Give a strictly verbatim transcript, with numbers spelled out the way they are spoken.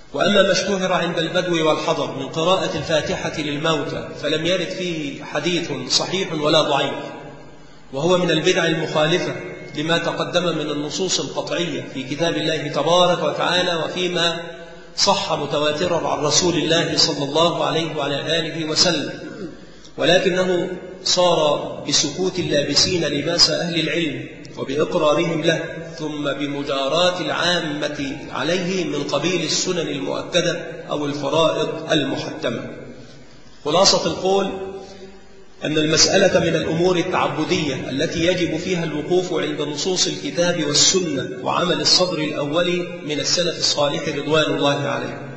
وأما ما اشتهر عند البدو والحضر من قراءة الفاتحة للموتى فلم يرد فيه حديث صحيح ولا ضعيف، وهو من البدع المخالفة لما تقدم من النصوص القطعية في كتاب الله تبارك وتعالى وفيما صح متواترا عن رسول الله صلى الله عليه وعلى آله وسلم، ولكنه صار بسكوت اللابسين لباس أهل العلم وبإقرارهم له، ثم بمجاراة العامة عليه من قبيل السنن المؤكدة أو الفرائض المحتمة. خلاصة القول أن المسألة من الأمور التعبدية التي يجب فيها الوقوف عند نصوص الكتاب والسنة وعمل الصدر الأولي من السلف الصالح رضوان الله عليه.